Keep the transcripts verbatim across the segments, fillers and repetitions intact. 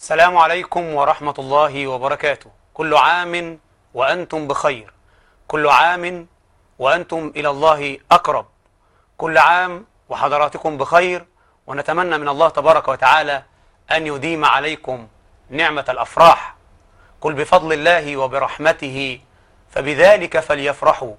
السلام عليكم ورحمة الله وبركاته. كل عام وأنتم بخير، كل عام وأنتم إلى الله أقرب، كل عام وحضراتكم بخير، ونتمنى من الله تبارك وتعالى أن يديم عليكم نعمة الأفراح. قل بفضل الله وبرحمته فبذلك فليفرحوا،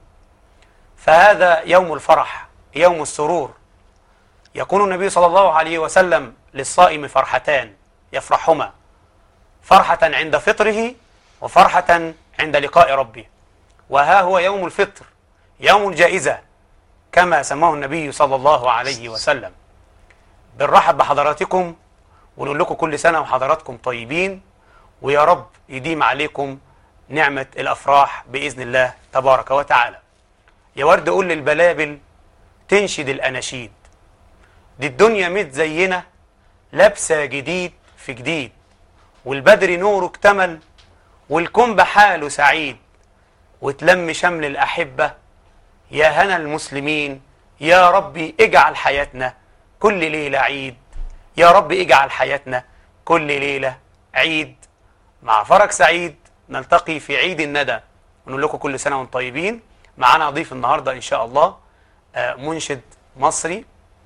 فهذا يوم الفرح، يوم السرور. يقول النبي صلى الله عليه وسلم: للصائم فرحتان يفرحهما، فرحة عند فطره وفرحة عند لقاء ربه. وها هو يوم الفطر، يوم الجائزة كما سماه النبي صلى الله عليه وسلم. بنرحب بحضراتكم ونقول لكم كل سنة وحضراتكم طيبين، ويا رب يديم عليكم نعمة الأفراح بإذن الله تبارك وتعالى. يا ورد قول للبلابل تنشد الأناشيد، دي الدنيا متزينة لابسة جديد في جديد، والبدر نوره اكتمل والكون بحاله سعيد، وتلم شمل الأحبة يا هنا المسلمين. يا ربي اجعل حياتنا كل ليلة عيد، يا ربي اجعل حياتنا كل ليلة عيد. مع فرج سعيد نلتقي في عيد الندى، ونقول لكم كل سنة وانتم طيبين. معنا ضيف النهاردة إن شاء الله منشد مصري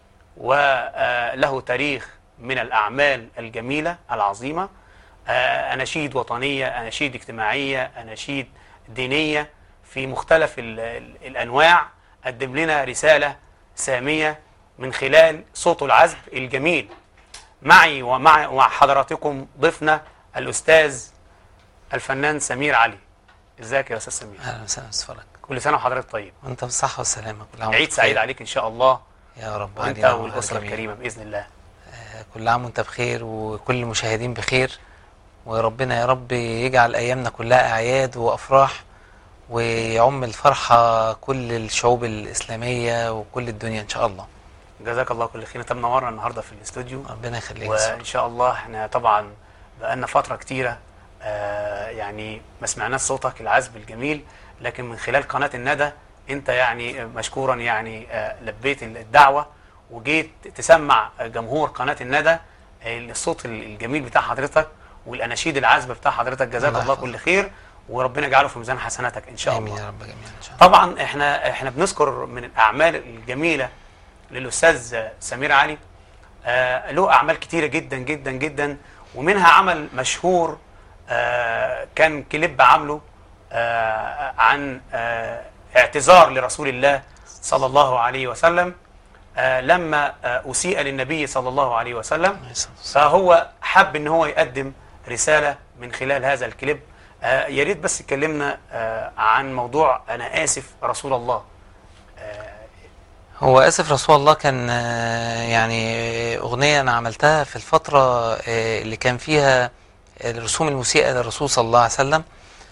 وله تاريخ من الأعمال الجميلة العظيمة، أناشيد وطنية، أناشيد اجتماعية، أناشيد دينية في مختلف الأنواع. قدم لنا رسالة سامية من خلال صوته العذب الجميل. معي ومع ومع حضراتكم ضيفنا الأستاذ الفنان سمير علي. ازيك يا أستاذ سمير؟ أهلا وسهلا أستاذ فرج. كل سنة وحضرتك طيب. وأنت بالصحة والسلامة. كل عام عيد سعيد عليك إن شاء الله يا رب، وأنت والأسرة الكريمة بإذن الله. كل عام وأنت بخير وكل المشاهدين بخير، وربنا يا رب يجعل أيامنا كلها أعياد وأفراح، ويعم الفرحة كل الشعوب الإسلامية وكل الدنيا إن شاء الله. جزاك الله كل خير. انت منورنا النهارده في الاستوديو، ربنا يخليك. وإن شاء الله احنا طبعا بقالنا فترة كتيرة آه يعني ما سمعناش صوتك العذب الجميل، لكن من خلال قناة الندى انت يعني مشكورا يعني آه لبيت الدعوة وجيت تسمع جمهور قناة الندى الصوت الجميل بتاع حضرتك والأناشيد العذبة بتاع حضرتك. جزاك الله, الله كل خير، وربنا يجعله في ميزان حسناتك إن شاء الله. آمين يا رب جميعا إن شاء الله. طبعا احنا احنا بنذكر من الأعمال الجميلة للأستاذ سمير علي. آه له أعمال كتيرة جدا جدا جدا، ومنها عمل مشهور آه كان كليب عامله آه عن آه اعتذار لرسول الله صلى الله عليه وسلم آه لما آه أسيء للنبي صلى الله عليه وسلم، فهو حب ان هو يقدم رسالة من خلال هذا الكليب. آه يا ريت بس تكلمنا آه عن موضوع أنا آسف رسول الله. آه هو آسف رسول الله كان يعني أغنية أنا عملتها في الفترة اللي كان فيها الرسوم المسيئة للرسول صلى الله عليه وسلم،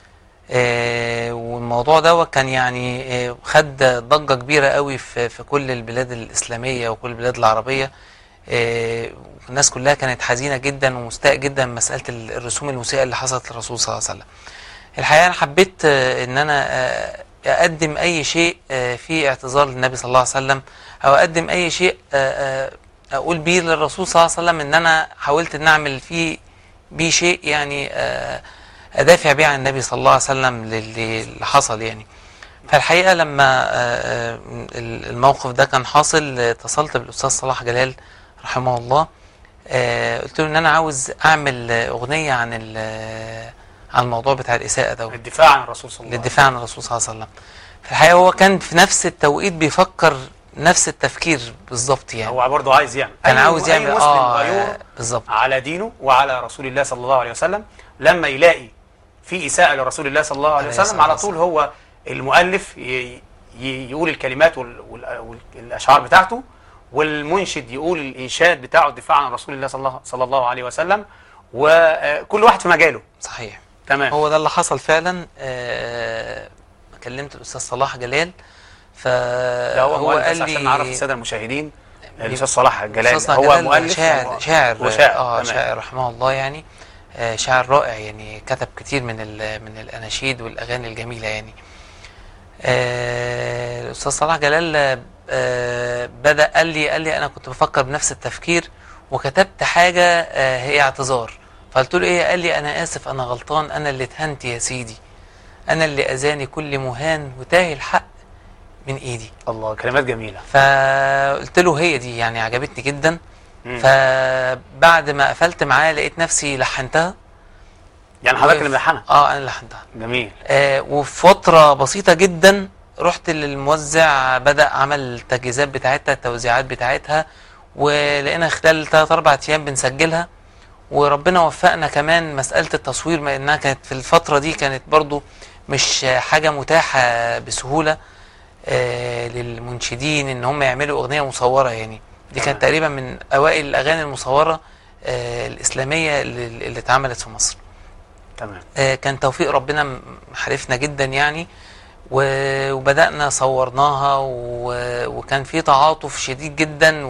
والموضوع ده كان يعني خد ضجة كبيرة قوي في في كل البلاد الإسلامية وكل البلاد العربية. الناس كلها كانت حزينة جدا ومستاء جدا من مسألة الرسوم المسيئة اللي حصلت للرسول صلى الله عليه وسلم. الحقيقة أنا حبيت إن أنا أقدم أي شيء في اعتذار للنبي صلى الله عليه وسلم، أو أقدم أي شيء أقول بيه للرسول صلى الله عليه وسلم، إن أنا حاولت أن أعمل فيه بيه شيء يعني أدافع بيه عن النبي صلى الله عليه وسلم اللي حصل يعني. فالحقيقة لما الموقف ده كان حاصل اتصلت بالأستاذ صلاح جلال رحمه الله، قلت له إن أنا عاوز أعمل أغنية عن عن الموضوع بتاع الإساءة ده، للدفاع عن الرسول صلى الله عليه وسلم. للدفاع عن الرسول صلى الله عليه وسلم. في الحقيقة هو كان في نفس التوقيت بيفكر نفس التفكير بالظبط يعني. هو برضه عايز يعمل، كان عاوز يعمل أي مسلم اه بالظبط على دينه وعلى رسول الله صلى الله عليه وسلم، لما يلاقي في إساءة لرسول الله صلى الله عليه وسلم على طول هو المؤلف يقول الكلمات والأشعار بتاعته، والمنشد يقول الإنشاد بتاعه الدفاع عن رسول الله صلى الله عليه وسلم، وكل واحد في مجاله. صحيح، تمام. هو ده اللي حصل فعلا. آه كلمت الأستاذ صلاح جلال، فهو قال لي عشان نعرف السادة المشاهدين الأستاذ صلاح جلال هو جلال مؤلف شاعر شاعر وشاعر اه شاعر رحمه الله يعني. آه شاعر رائع يعني، كتب كتير من من الأناشيد والأغاني الجميلة يعني. آه الأستاذ صلاح جلال آه بدأ قال لي قال لي أنا كنت بفكر بنفس التفكير، وكتبت حاجة آه هي اعتذار، فقلت له ايه؟ قال لي انا اسف، انا غلطان، انا اللي اتهنت يا سيدي، انا اللي اذاني كل مهان وتاه الحق من ايدي. الله، كلمات جميلة. فقلت له هي دي يعني، عجبتني جدا. مم. فبعد ما قفلت معاه لقيت نفسي لحنتها. يعني حضرتك اللي ملحنها؟ اه انا اللي لحنتها. جميل. آه وفي فترة بسيطة جدا رحت للموزع، بدأ عمل التجهيزات بتاعتها، التوزيعات بتاعتها، ولقينا خلال ثلاث أربع أيام بنسجلها. وربنا وفقنا كمان مسألة التصوير، ما إنها كانت في الفترة دي كانت برضو مش حاجة متاحة بسهولة آه للمنشدين إن هم يعملوا أغنية مصورة يعني. دي كانت تقريبا من أوائل الأغاني المصورة آه الإسلامية اللي, اللي اتعملت في مصر. تمام. آه كان توفيق ربنا حالفنا جدا يعني، وبدأنا صورناها، وكان في تعاطف شديد جدا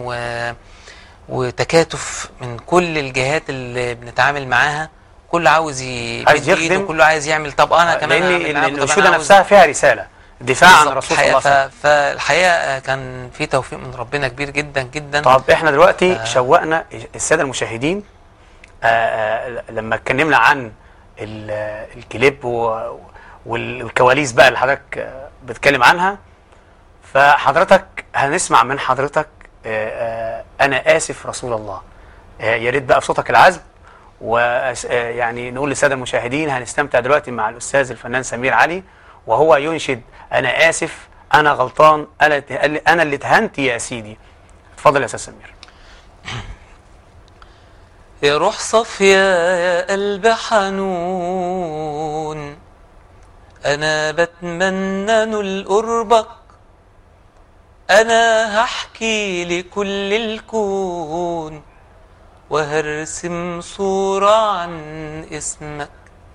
وتكاتف من كل الجهات اللي بنتعامل معاها. كله عاوز يمد ايده وكله عايز يعمل. طب انا كمان لان الانشوده نفسها فيها رساله دفاع عن الرسول صلى الله عليه وسلم. فالحقيقه كان في توفيق من ربنا كبير جدا جدا. طب احنا دلوقتي آه شوقنا الساده المشاهدين آه آه لما اتكلمنا عن الكليب والكواليس بقى اللي حضرتك بتتكلم عنها، فحضرتك هنسمع من حضرتك انا اسف رسول الله. يا ريت بقى بصوتك العذب، ويعني نقول للساده المشاهدين هنستمتع دلوقتي مع الاستاذ الفنان سمير علي وهو ينشد انا اسف انا غلطان انا اللي اتهنت يا سيدي. اتفضل يا استاذ سمير. يا روح صفيا يا قلب حنون، أنا بتمنى نول قربك، أنا هحكي لكل الكون وهرسم صورة عن اسمك.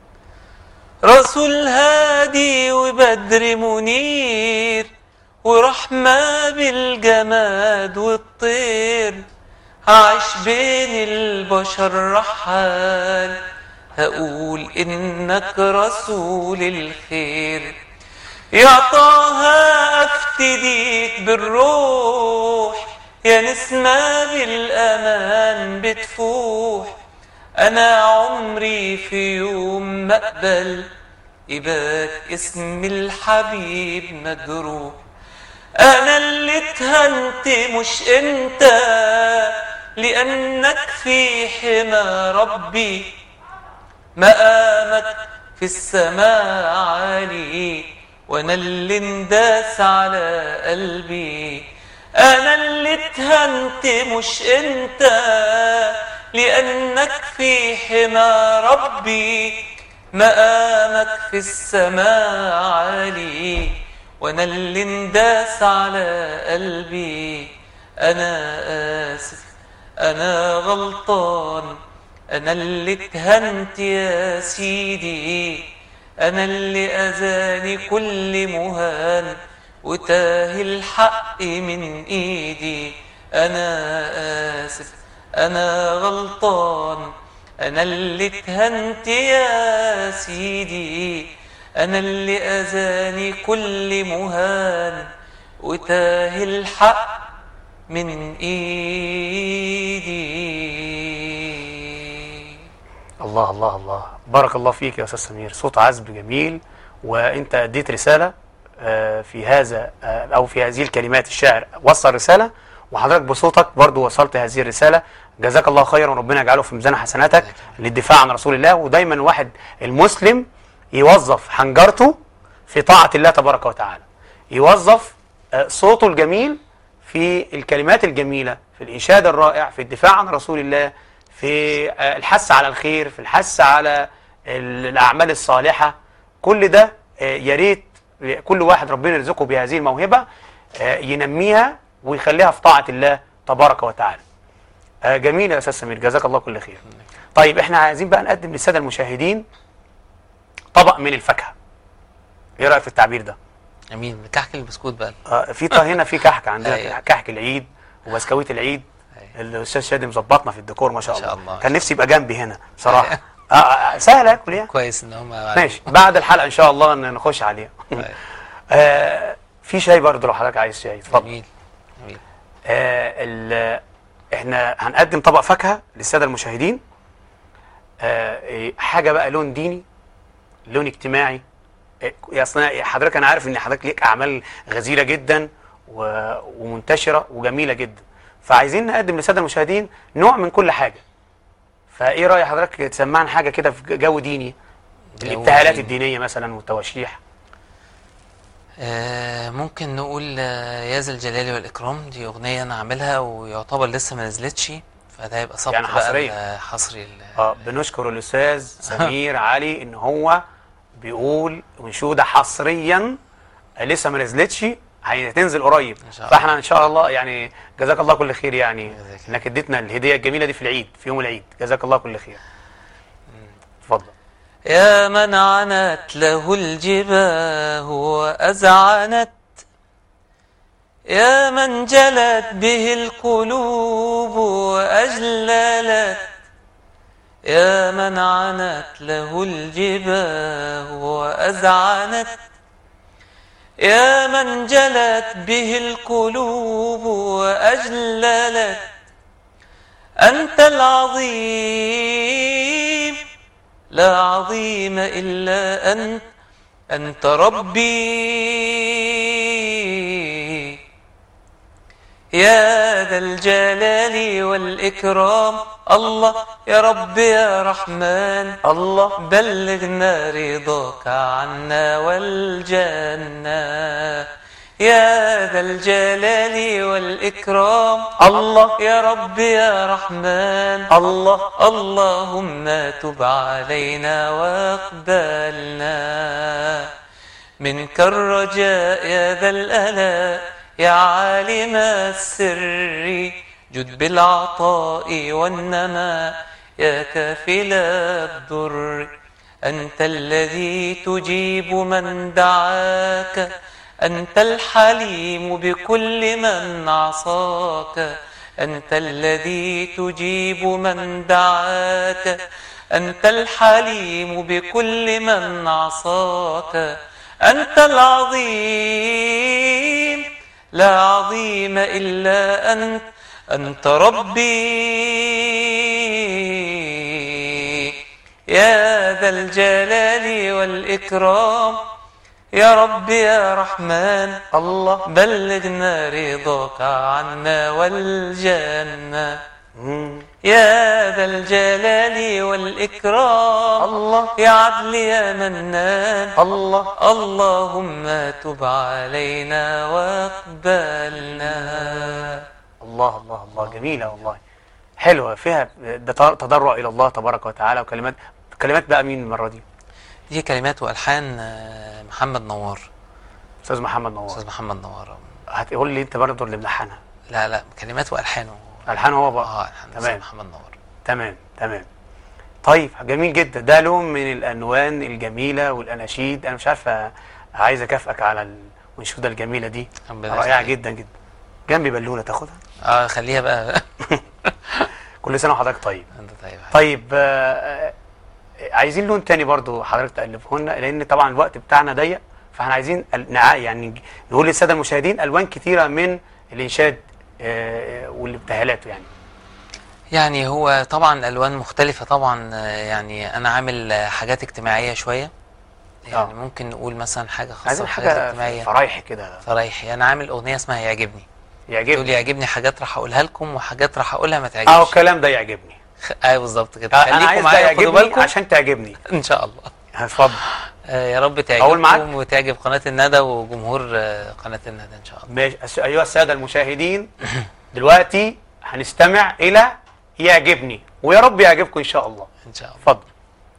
رسول هادي وبدر منير ورحمة بالجماد والطير، هعيش بين البشر رحال هقول إنك رسول الخير. يا طه أفتديك بالروح، يا نسمة بالأمان بتفوح، أنا عمري في يوم ما أقبل يبات اسم الحبيب مجروح. أنا اللي اتهنت مش أنت، لأنك في حمى ربي، مقامك في السماء عالي، وانا اللي انداس على قلبي. انا اللي اتهنت مش انت، لانك في حمى ربي، مقامك في السماء عالي، وانا اللي انداس على قلبي. انا اسف انا غلطان، أنا اللي اتهنت يا سيدي، أنا اللي أذاني كل مهان وتاه الحق من إيدي. أنا آسف أنا غلطان، أنا اللي اتهنت يا سيدي، أنا اللي أذاني كل مهان وتاه الحق من إيدي. الله الله الله، بارك الله فيك يا أستاذ سمير، صوت عذب جميل، وأنت أديت رسالة في هذا أو في هذه الكلمات. الشاعر وصل رسالة وحضرتك بصوتك برضو وصلت هذه الرسالة. جزاك الله خيرا وربنا يجعله في ميزان حسناتك للدفاع عن رسول الله. ودايما واحد المسلم يوظف حنجرته في طاعة الله تبارك وتعالى، يوظف صوته الجميل في الكلمات الجميلة، في الإنشاد الرائع، في الدفاع عن رسول الله، في الحث على الخير، في الحث على الأعمال الصالحة. كل ده يا ريت كل واحد ربنا يرزقه بهذه الموهبة ينميها ويخليها في طاعة الله تبارك وتعالى. جميل يا أستاذ سمير، جزاك الله كل خير. طيب احنا عايزين بقى نقدم للسادة المشاهدين طبق من الفاكهة. ايه رأيك في التعبير ده؟ جميل، كحك البسكوت بقى. آه في طه هنا في كحك عندنا كحك العيد وبسكويت العيد. الاستاذ شادي مظبطنا في الديكور ما شاء الله. الله. كان نفسي يبقى جنبي هنا بصراحه. آه سهل اكل يعني. كويس ان هم ماشي، بعد الحلقه ان شاء الله نخش عليها. آه في شاي برضه لو حضرتك عايز شاي اتفضل. جميل جميل. آه احنا هنقدم طبق فاكهه للساده المشاهدين. آه إيه، حاجه بقى لون ديني، لون اجتماعي. إيه، اصلا حضرتك انا عارف ان حضرتك ليك اعمال غزيره جدا و- ومنتشره وجميله جدا، فعايزين نقدم للساده المشاهدين نوع من كل حاجه. فايه راي حضرتك تسمعنا حاجه كده في جو ديني، جو الابتهالات ديني. الدينيه مثلا والتواشيح؟ آه، ممكن نقول آه، يا ذا الجلال والإكرام، دي أغنية أنا عاملها ويعتبر لسه ما نزلتش، فده هيبقى سبق يعني حصرية. بقى ال- حصري ال- اه بنشكر الاستاذ سمير علي ان هو بيقول انشوده حصريا لسه ما نزلتش، هتنزل قريب إن شاء الله. فاحنا ان شاء الله يعني جزاك الله كل خير، يعني جزاك انك اديتنا الهديه الجميله دي في العيد، في يوم العيد، جزاك الله كل خير. اتفضل. يا من عنت له الجباه وأذعنت، يا من جلت به القلوب وأجللت، يا من عنت له الجباه وأذعنت، يا من جلت به القلوب وأجللت، أنت العظيم لا عظيم إلا أنت، أنت ربي يا ذا الجلال والإكرام. الله يا رب يا رحمن، الله بلغنا رضاك عنا والجنة، يا ذا الجلال والإكرام. الله يا رب يا رحمن، الله اللهم تب علينا واقبلنا، منك الرجاء يا ذا الآلاء، يا عالم السر جد بالعطاء والنماء، يا كافل الضر، أنت الذي تجيب من دعاك، أنت الحليم بكل من عصاك، أنت الذي تجيب من دعاك، أنت الحليم بكل من عصاك، أنت العظيم لا عظيم إلا أنت، أنت ربي يا ذا الجلال والإكرام. يا رب يا رحمن، الله بلغنا رضاك عنا والجنة، مم. يا ذا الجلال والإكرام. الله يا عدل يا منان، الله اللهم تب علينا واقبلنا. الله الله الله جميلة والله، حلوة، فيها ده تضرع إلى الله تبارك وتعالى، وكلمات كلمات بقى مين المرة دي؟ دي كلمات وألحان آه، محمد نوار، أستاذ محمد نوار. أستاذ محمد نوار. هتقول لي أنت برضه اللي ملحنها؟ لا لا، كلمات وألحانه. ألحان هو بقى؟ اه ألحان أستاذ تمام محمد نوار. تمام تمام. طيب جميل جدا، ده لون من الألوان الجميلة والأناشيد. أنا مش عارفة، عايز أكافئك على الأنشودة الجميلة دي، ربنا رائعة يخليك. جدا جدا. جنبي بالونة تاخدها؟ اه خليها بقى. كل سنة وحضرتك طيب. انت طيب. طيب آه، آه، عايزين لون تاني برضو حضرتك تألفه لنا، لأن طبعا الوقت بتاعنا ضيق، فاحنا عايزين ال- نع- يعني نقول للسادة المشاهدين ألوان كتيرة من الإنشاد آه، والابتهالات يعني. يعني هو طبعا الوان مختلفه طبعا، آه، يعني انا عامل آه، حاجات اجتماعيه شويه، يعني آه. ممكن نقول مثلا حاجه خاصه عايزين بالحاجات حاجة الاجتماعيه. فرايحي كده فرايحي، انا عامل اغنيه اسمها يعجبني. تقول يعجبني. يعجبني حاجات راح اقولها لكم وحاجات راح اقولها ما اه تعجبش. الكلام ده يعجبني. خ- ايوه بالظبط كده. آه، أنا خليكم عايز ده معايا خدوا يعجبني بالكم عشان تعجبني. ان شاء الله. اتفضل. آه يا رب أقول معاك؟ تعجبكم وتعجب قناه الندى وجمهور آه قناه الندى ان شاء الله. ماشي. أس- أيها السادة المشاهدين، دلوقتي هنستمع إلى يعجبني، ويا رب يعجبكم إن شاء الله. ان شاء الله. اتفضل.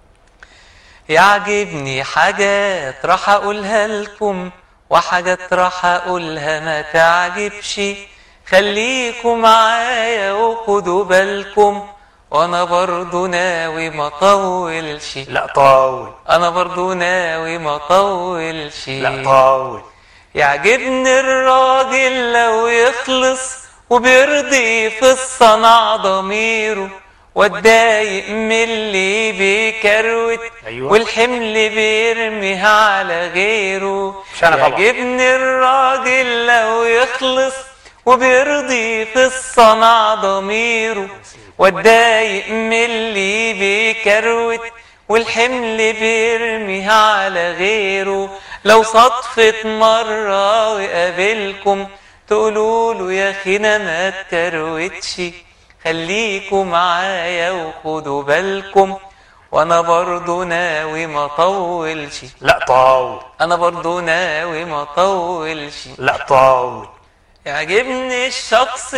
يعجبني حاجات راح اقولها لكم وحاجات راح اقولها ما تعجبش، خليكم معايا وخدوا بالكم، وانا برضو ناوي ما اطولش. لا طاول. انا برضو ناوي ما اطولش. لا طاول. يعجبني الراجل لو يخلص وبيرضي في الصنع ضميره، واتضايق من اللي بيكروت أيوة. والحمل بيرميها على غيره. مش أنا طبعا. يعجبني الراجل لو يخلص وبيرضي في الصنع ضميره، واتضايق من اللي بيكروت والحمل بيرميها على غيره. لو صدفت مرة وقابلكم تقولوله يا اخينا ما تكروتش، خليكوا معايا وخدوا بالكم وانا برضو ناوي ما اطولش. لا طاول. انا برضو ناوي ما اطولش. لا طاول. يعجبني الشخص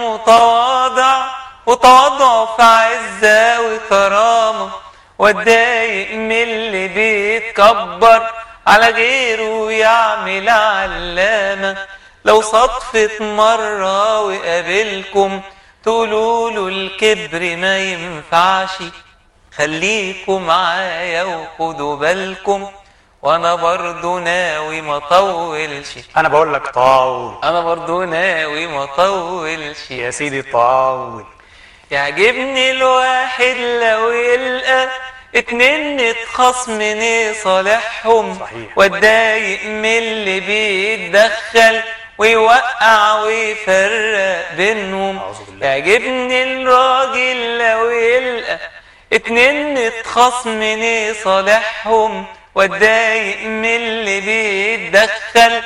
المتواضع وتواضعه في عزة وكرامة، واتضايق من اللي بيتكبر على غيره يعمل علامة. لو صدفت مرة وقابلكم تقولوله الكبر ما ينفعش، خليكوا معايا وخدوا بالكم وانا برضو ناوي ما اطولش. انا بقول لك طاول. انا برضو ناوي ما اطولش. يا سيدي طاول. يعجبني الواحد لو يلقى اتنين اتخاصم يصالحهم، واتضايق من اللي بيتدخل ويوقع ويفرق بينهم. يعجبني الراجل لو يلقى اتنين اتخاصم يصالحهم، واتضايق من اللي بيتدخل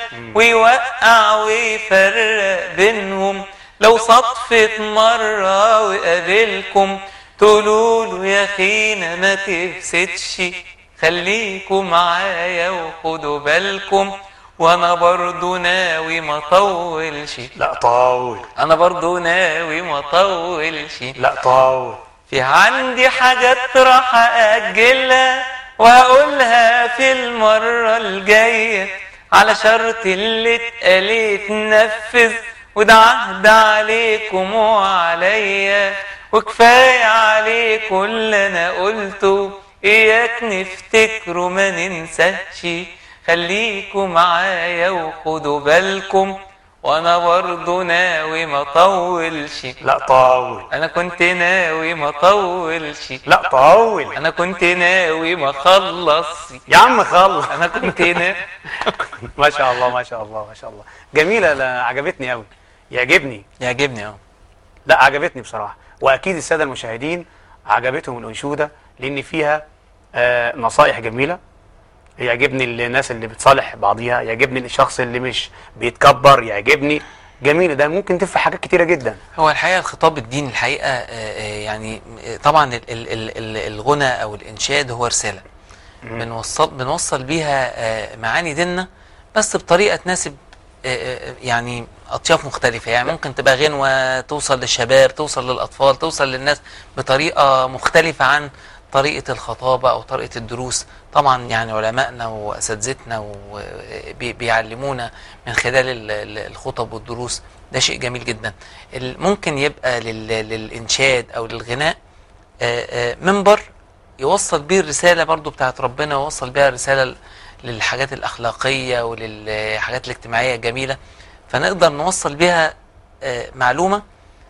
ويوقع ويفرق بينهم. لو صدفت مرة وقابلكم تقولوله يا اخينا ما تفسدش، خليكوا معايا وخدوا بالكم وانا برضو ناوي ما اطولش. لا طاول. انا برضو ناوي ما اطولش. لا طاول. في عندي حاجات راح اجلها وهقولها في المرة الجاية، على شرط اللي اتقال يتنفذ، وده عهد عليكم وعليا، وكفاية عليكم اللي انا قلته، اياك نفتكروا ما ننساش. خليكوا معايا وخدوا بالكم وانا برضو ناوي ما اطولش. لا طاول. انا كنت ناوي ما اطولش. لا طاول. انا كنت ناوي ما اخلص. يا عم خلص. انا كنت ناوي. ما شاء الله ما شاء الله ما شاء الله. جميله. لا عجبتني قوي. يعجبني. يعجبني اه. لا عجبتني بصراحه، واكيد الساده المشاهدين عجبتهم الانشوده لان فيها آه نصائح جميله. يعجبني الناس اللي بتصالح بعضيها، يعجبني الشخص اللي مش بيتكبر، يعجبني. جميل. ده ممكن تنفع حاجات كتيره جدا. هو الحقيقه الخطاب الديني الحقيقه يعني طبعا الغنى او الانشاد هو رساله بنوصل بنوصل بيها معاني ديننا، بس بطريقه تناسب يعني اطياف مختلفه. يعني ممكن تبقى غنوه توصل للشباب، توصل للاطفال، توصل للناس بطريقه مختلفه عن طريقه الخطابه او طريقه الدروس. طبعا يعني علمائنا واساتذتنا بيعلمونا من خلال الخطب والدروس، ده شيء جميل جدا. ممكن يبقى للانشاد او للغناء منبر يوصل بيه الرساله برضو بتاعت ربنا، ويوصل بيها الرساله للحاجات الاخلاقيه وللحاجات الاجتماعيه الجميله، فنقدر نوصل بيها معلومه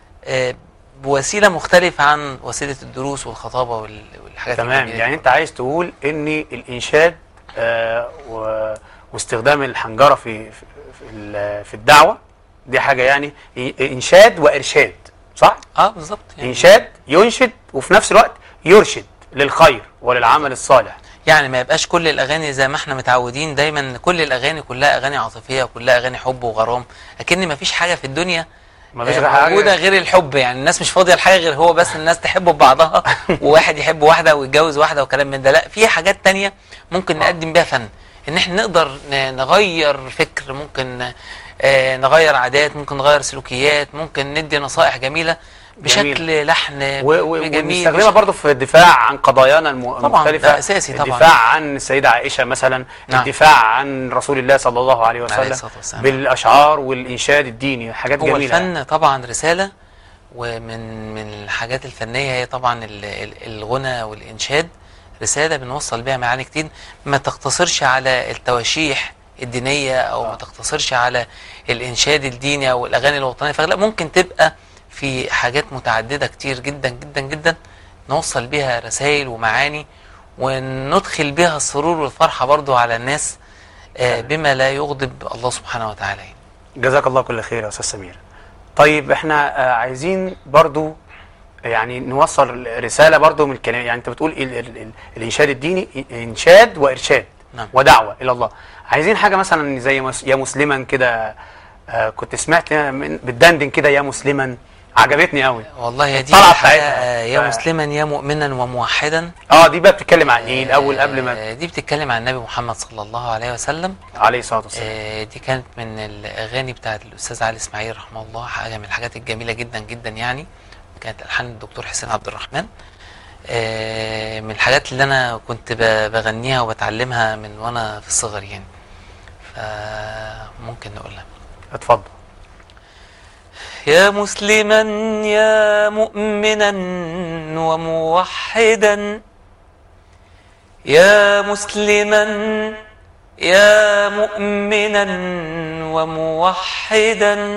بوسيله مختلفه عن وسيله الدروس والخطابه والحاجات. تمام. يعني انت عايز تقول ان الانشاد آه و... واستخدام الحنجره في في في الدعوه دي حاجه، يعني انشاد وارشاد، صح؟ اه بالظبط. يعني انشاد ينشد وفي نفس الوقت يرشد للخير وللعمل الصالح. يعني ما يبقاش كل الاغاني زي ما احنا متعودين دايما، كل الاغاني كلها اغاني عاطفيه وكلها اغاني حب وغرام، اكن ما فيش حاجه في الدنيا مفيش آه موجوده غير الحب. يعني الناس مش فاضيه لحاجه غير هو بس الناس تحب ببعضها وواحد يحب واحده ويتجوز واحده وكلام من ده. لا، في حاجات تانية ممكن نقدم بيها فن، ان احنا نقدر نغير فكر، ممكن آه نغير عادات، ممكن نغير سلوكيات، ممكن ندي نصائح جميله بشكل جميل. لحن جميل، ونستخدمها برضه في الدفاع عن قضايانا المختلفه. طبعا اساسي طبعا. الدفاع عن السيده عائشه مثلا، نعم. الدفاع عن رسول الله صلى الله عليه وسلم بالاشعار والانشاد الديني، حاجات هو جميله. هو الفن طبعا رساله، ومن من الحاجات الفنيه هي طبعا الغنى والانشاد رساله بنوصل بيها معاني كتير، ما تقتصرش على التواشيح الدينيه او ما تقتصرش على الانشاد الديني او الاغاني الوطنيه، فلا ممكن تبقى في حاجات متعددة كتير جدا جدا جدا نوصل بها رسائل ومعاني، وندخل بها السرور والفرحة برضو على الناس بما لا يغضب الله سبحانه وتعالى. جزاك الله كل خير يا أستاذ سمير. طيب احنا عايزين برضو يعني نوصل رسالة برضو من الكلام. يعني انت بتقول ال ال ال الانشاد الديني انشاد وارشاد نعم. ودعوة الى الله. عايزين حاجة مثلا زي مس يا مسلما كده. آه كنت سمعت من بتدندن كده يا مسلما، عجبتني قوي والله يا دي الطلعة الحقيقة، بتاعتها. يا ف- مسلما يا مؤمنا وموحدا. اه دي بقى بتتكلم عن ايه الاول قبل ما آه، دي بتتكلم عن النبي محمد صلى الله عليه وسلم. عليه الصلاة والسلام. آه، دي كانت من الاغاني بتاعت الاستاذ علي اسماعيل رحمه الله، حاجه من الحاجات الجميله جدا جدا يعني. كانت الحان الدكتور حسين عبد الرحمن. آه، من الحاجات اللي انا كنت ب- بغنيها وبتعلمها من وانا في الصغر يعني، فممكن نقولها. اتفضل. يا مسلما يا مؤمنا وموحدا، يا مسلما يا مؤمنا وموحدا،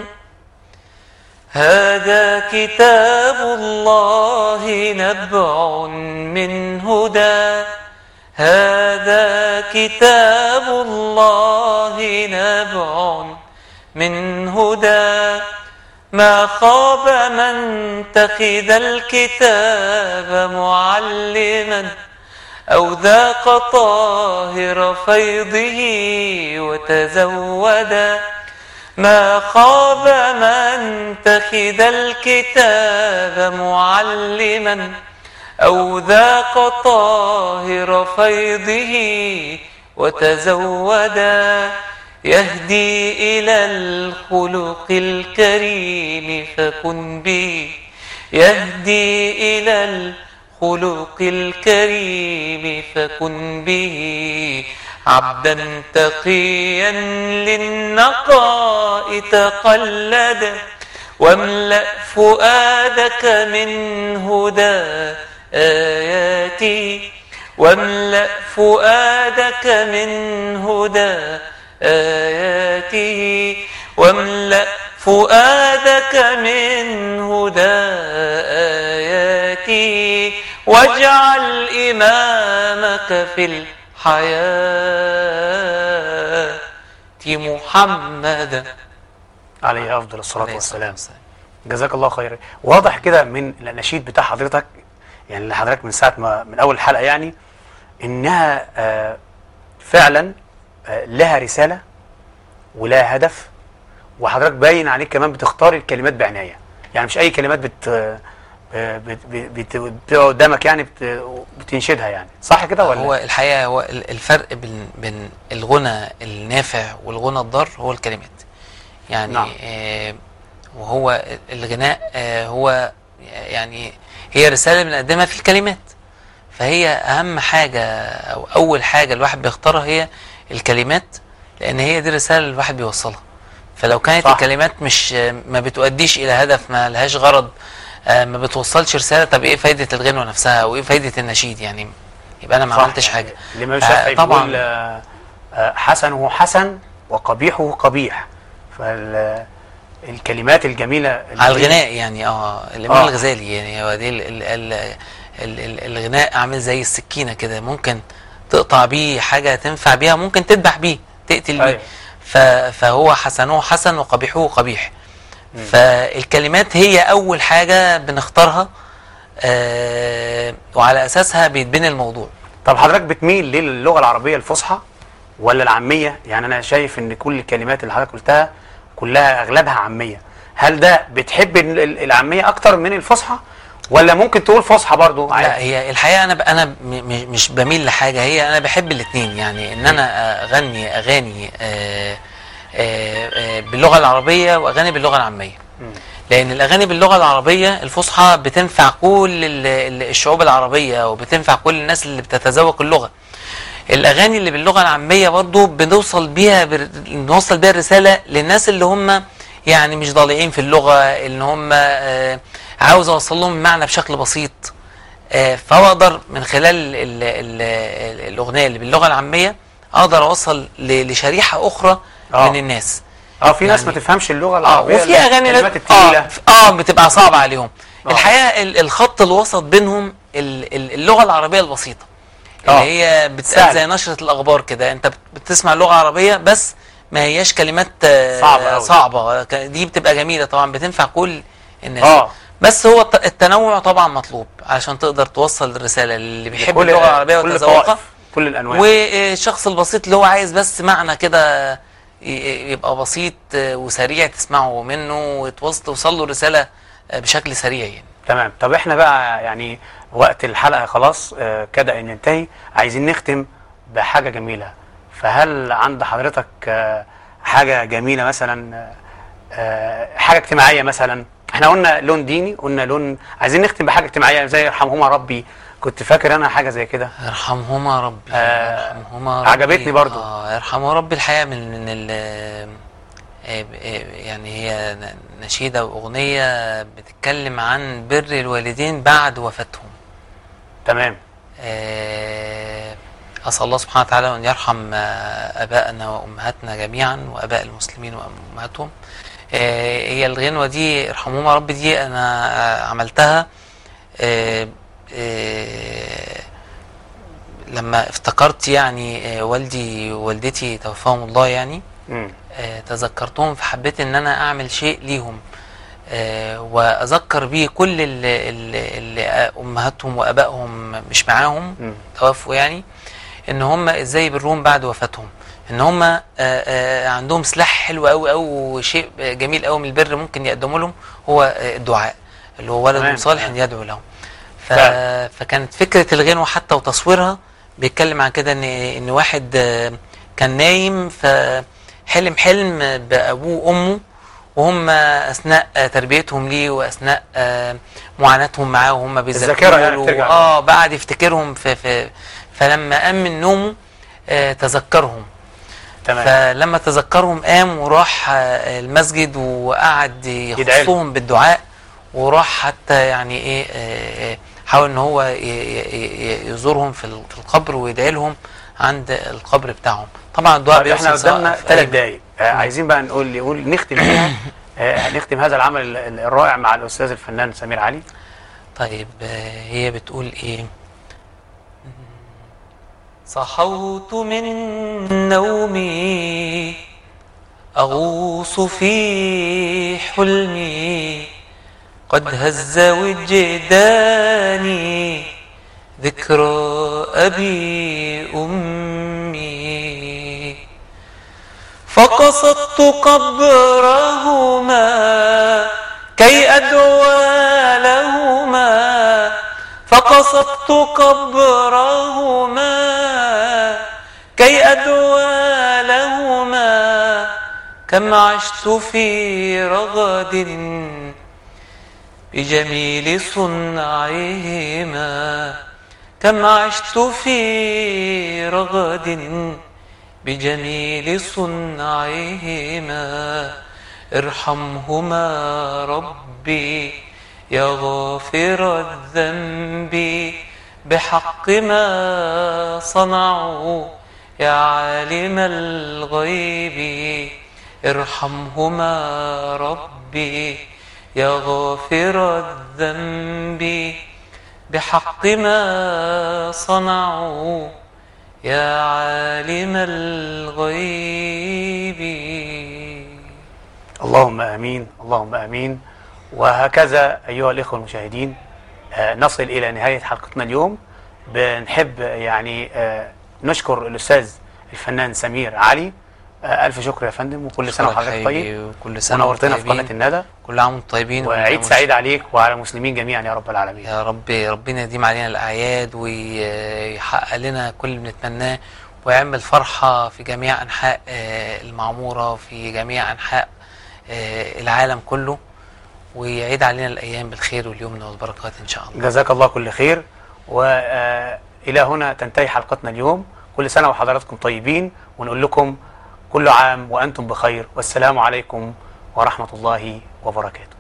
هذا كتاب الله نبع من هدى، هذا كتاب الله نبع من هدى، ما خاب من اتخذ الكتاب معلما أو ذاق طاهر فيضه وتزودا، ما خاب من اتخذ الكتاب معلما أو ذاق طاهر فيضه وتزودا، يهدي إلى الخلق الكريم فكن به، يهدي إلى الخلق الكريم فكن به، عبدا تقيا للنقاء تقلدا، واملأ فؤادك من هدى آياتي، واملأ فؤادك من هدى آياته، واملأ فؤادك من هدى آياته، واجعل إمامك في الحياة محمدا عليه افضل الصلاة عليه الصلاة والسلام. جزاك الله خير. واضح كده من الاناشيد بتاع حضرتك، يعني اللي حضرتك من ساعة ما من اول حلقة يعني انها آه فعلا آه لها رسالة ولها هدف، وحضرتك باين عليك كمان بتختار الكلمات بعناية. يعني مش اي كلمات بت بت بت بتبقى قدامك يعني بت بتنشدها، يعني صح كده ولا؟ هو الحقيقة هو الفرق بين بين الغنى النافع والغنى الضار هو الكلمات يعني. نعم. آه وهو الغناء آه هو يعني هي رسالة بنقدمها في الكلمات، فهي أهم حاجة أو أول حاجة الواحد بيختارها هي الكلمات، لأن هي دي الرسالة اللي الواحد بيوصلها. فلو كانت صح. الكلمات مش ما بتؤديش إلى هدف، ما لهاش غرض، آه ما بتوصلش رسالة، طب إيه فايدة الغنوة نفسها وإيه فايدة النشيد يعني؟ يبقى أنا ما عملتش حاجة. الإمام الشافعي طبعا بيقول آه آه حسنه حسن وقبيحه قبيح. فالكلمات الجميلة على الغناء يعني اه الإمام آه. الغزالي يعني هو دي ال ال ال ال ال الغناء عامل زي السكينة كده، ممكن تقطع بيه حاجة تنفع بيها، ممكن تذبح بيه تقتل بيه. أيوة. فهو حسنه حسن وقبيحه قبيح. فالكلمات هي أول حاجة بنختارها، آه وعلى أساسها بيتبني الموضوع. طب حضرتك بتميل للغة العربية الفصحى ولا العامية؟ يعني أنا شايف إن كل الكلمات اللي حضرتك قلتها كلها أغلبها عامية. هل ده بتحب ال- ال- العامية أكتر من الفصحى ولا ممكن تقول فصحى برضو عادي؟ لا، هي الحقيقة أنا ب... أنا م... م- مش بميل لحاجة، هي أنا بحب الاتنين يعني، إن أنا أغني أغاني آه آه آه باللغة العربية وأغاني باللغة العامية. مم. لأن الأغاني باللغة العربية الفصحى بتنفع كل ال- ال- الشعوب العربية، وبتنفع كل الناس اللي بتتذوق اللغة. الأغاني اللي باللغة العامية برضو بنوصل بيها بر... نوصل بيها الرسالة للناس اللي هم يعني مش ضالعين في اللغة، اللي هم آه عاوز أوصل لهم المعنى بشكل بسيط. آه فهو أقدر من خلال ال ال ال الأغنية اللي باللغة العامية أقدر أوصل ل- لشريحة أخرى آه. من الناس. اه في ناس يعني- ما تفهمش اللغة اه العربية، وفي اغاني الكلمات اه التقيلة. اه بتبقى صعبه عليهم. آه. الحقيقه ال- الخط الوسط بينهم ال- ال- اللغه العربيه البسيطه آه. اللي هي بتسال سهل. زي نشره الاخبار كده، انت بت- بتسمع لغه عربيه بس ما هياش كلمات آه، صعبة أوي. صعبه، ك- دي بتبقى جميله طبعا، بتنفع كل الناس. آه. بس هو الت- التنوع طبعا مطلوب عشان تقدر توصل الرسالة اللي بيحب كل- اللغة العربية كل ويتذوقها، الطوائف، كل الانواع. والشخص البسيط اللي هو عايز بس معنى كده ي- يبقى بسيط وسريع تسمعه منه وتوصل توصل له رسالة بشكل سريع يعني. تمام. طب احنا بقى يعني وقت الحلقة خلاص آه، كاد ان ينتهي، عايزين نختم بحاجة جميلة. فهل عند حضرتك آه، حاجة جميلة مثلا، آه، حاجة اجتماعية مثلا؟ احنا قلنا لون ديني، قلنا لون، عايزين نختم بحاجة اجتماعية زي يرحمهما ربي. كنت فاكر انا حاجة زي كده. يرحمهما ربي. آه، يرحمهما ربي. عجبتني برضو. اه يرحمهما ربي الحقيقة من من ال آه، يعني هي ن- نشيدة وأغنية بتتكلم عن بر الوالدين بعد وفاتهم. تمام. آه، أسأل الله سبحانه وتعالى أن يرحم آه، آباءنا وأمهاتنا جميعا وآباء المسلمين وأمهاتهم. آه، هي الغنوة دي ارحمهما ربي دي أنا آه، عملتها آه، آه، لما افتكرت يعني آه، والدي ووالدتي توفاهم الله يعني. مم. آه، تذكرتهم فحبيت ان انا اعمل شيء ليهم آه، واذكر بيه كل اللي, اللي, اللي امهاتهم وابائهم مش معاهم مم. توفوا يعني، ان هم ازاي يبرون بعد وفاتهم، ان هم آه، آه، عندهم سلاح حلو قوي قوي وشيء جميل قوي من البر ممكن يقدموا لهم، هو آه، الدعاء اللي هو ولد تمام. صالح تمام. يدعو لهم. ف... فعلا. فكانت فكرة الغنوة حتى وتصويرها بيتكلم عن كده ان ان واحد آه، كان نايم فحلم حلم بأبوه وأمه وهم أثناء تربيتهم ليه وأثناء آه، معاناتهم معاه وهم الذاكرة يعني بيذاكروا بترجع. اه بعد يفتكرهم في, في فلما قام من نومه آه، تذكرهم. تمام. فلما تذكرهم قام وراح آه، المسجد وقعد يدعي يخصهم بالدعاء، وراح حتى يعني ايه آه، آه، حاول ان هو ي- ي- ي- يزورهم في ال- في القبر ويدعي لهم عند القبر بتاعهم. طبعا الدعاء طيب احنا بيوصل سواء قدامنا في أي- ثلاث دقايق، آه، عايزين بقى نقول نقول نختم بيها آه، نختم هذا العمل ال- ال- الرائع مع الاستاذ الفنان سمير علي. طيب آه، هي بتقول ايه؟ صحوت من نومي أغوص في حلمي قد هز وجداني ذكرى أبي أمي فقصدت قبرهما كي أدعو لهما فقصدت قبرهما كي أدعو لهما كم عشت في رغد بجميل صنعهما كم عشت في رغد بجميل صنعهما ارحمهما ربي يا غافر الذنب بحق ما صنعوا يا عالم الغيب ارحمهما ربي يا غافر الذنب بحق ما صنعوا يا عالم الغيب. اللهم امين، اللهم امين. وهكذا ايها الاخوه المشاهدين آه، نصل الى نهايه حلقتنا اليوم. بنحب يعني آه، نشكر الاستاذ الفنان سمير علي. آه، الف شكر يا فندم، وكل سنه وحضرتك طيب، وكل سنة ونورتنا في قناه الندى. كل عام وانتم طيبين وعيد سعيد عليك وعلى المسلمين جميعا يا رب العالمين. يا رب ربنا يديم علينا الأعياد ويحقق لنا كل اللي بنتمناه ويعمل فرحة في جميع أنحاء آه، المعمورة وفي جميع أنحاء آه، العالم كله، ويعيد علينا الأيام بالخير واليمن والبركات إن شاء الله. جزاك الله كل خير. وإلى هنا تنتهي حلقتنا اليوم. كل سنة وحضراتكم طيبين، ونقول لكم كل عام وأنتم بخير، والسلام عليكم ورحمة الله وبركاته.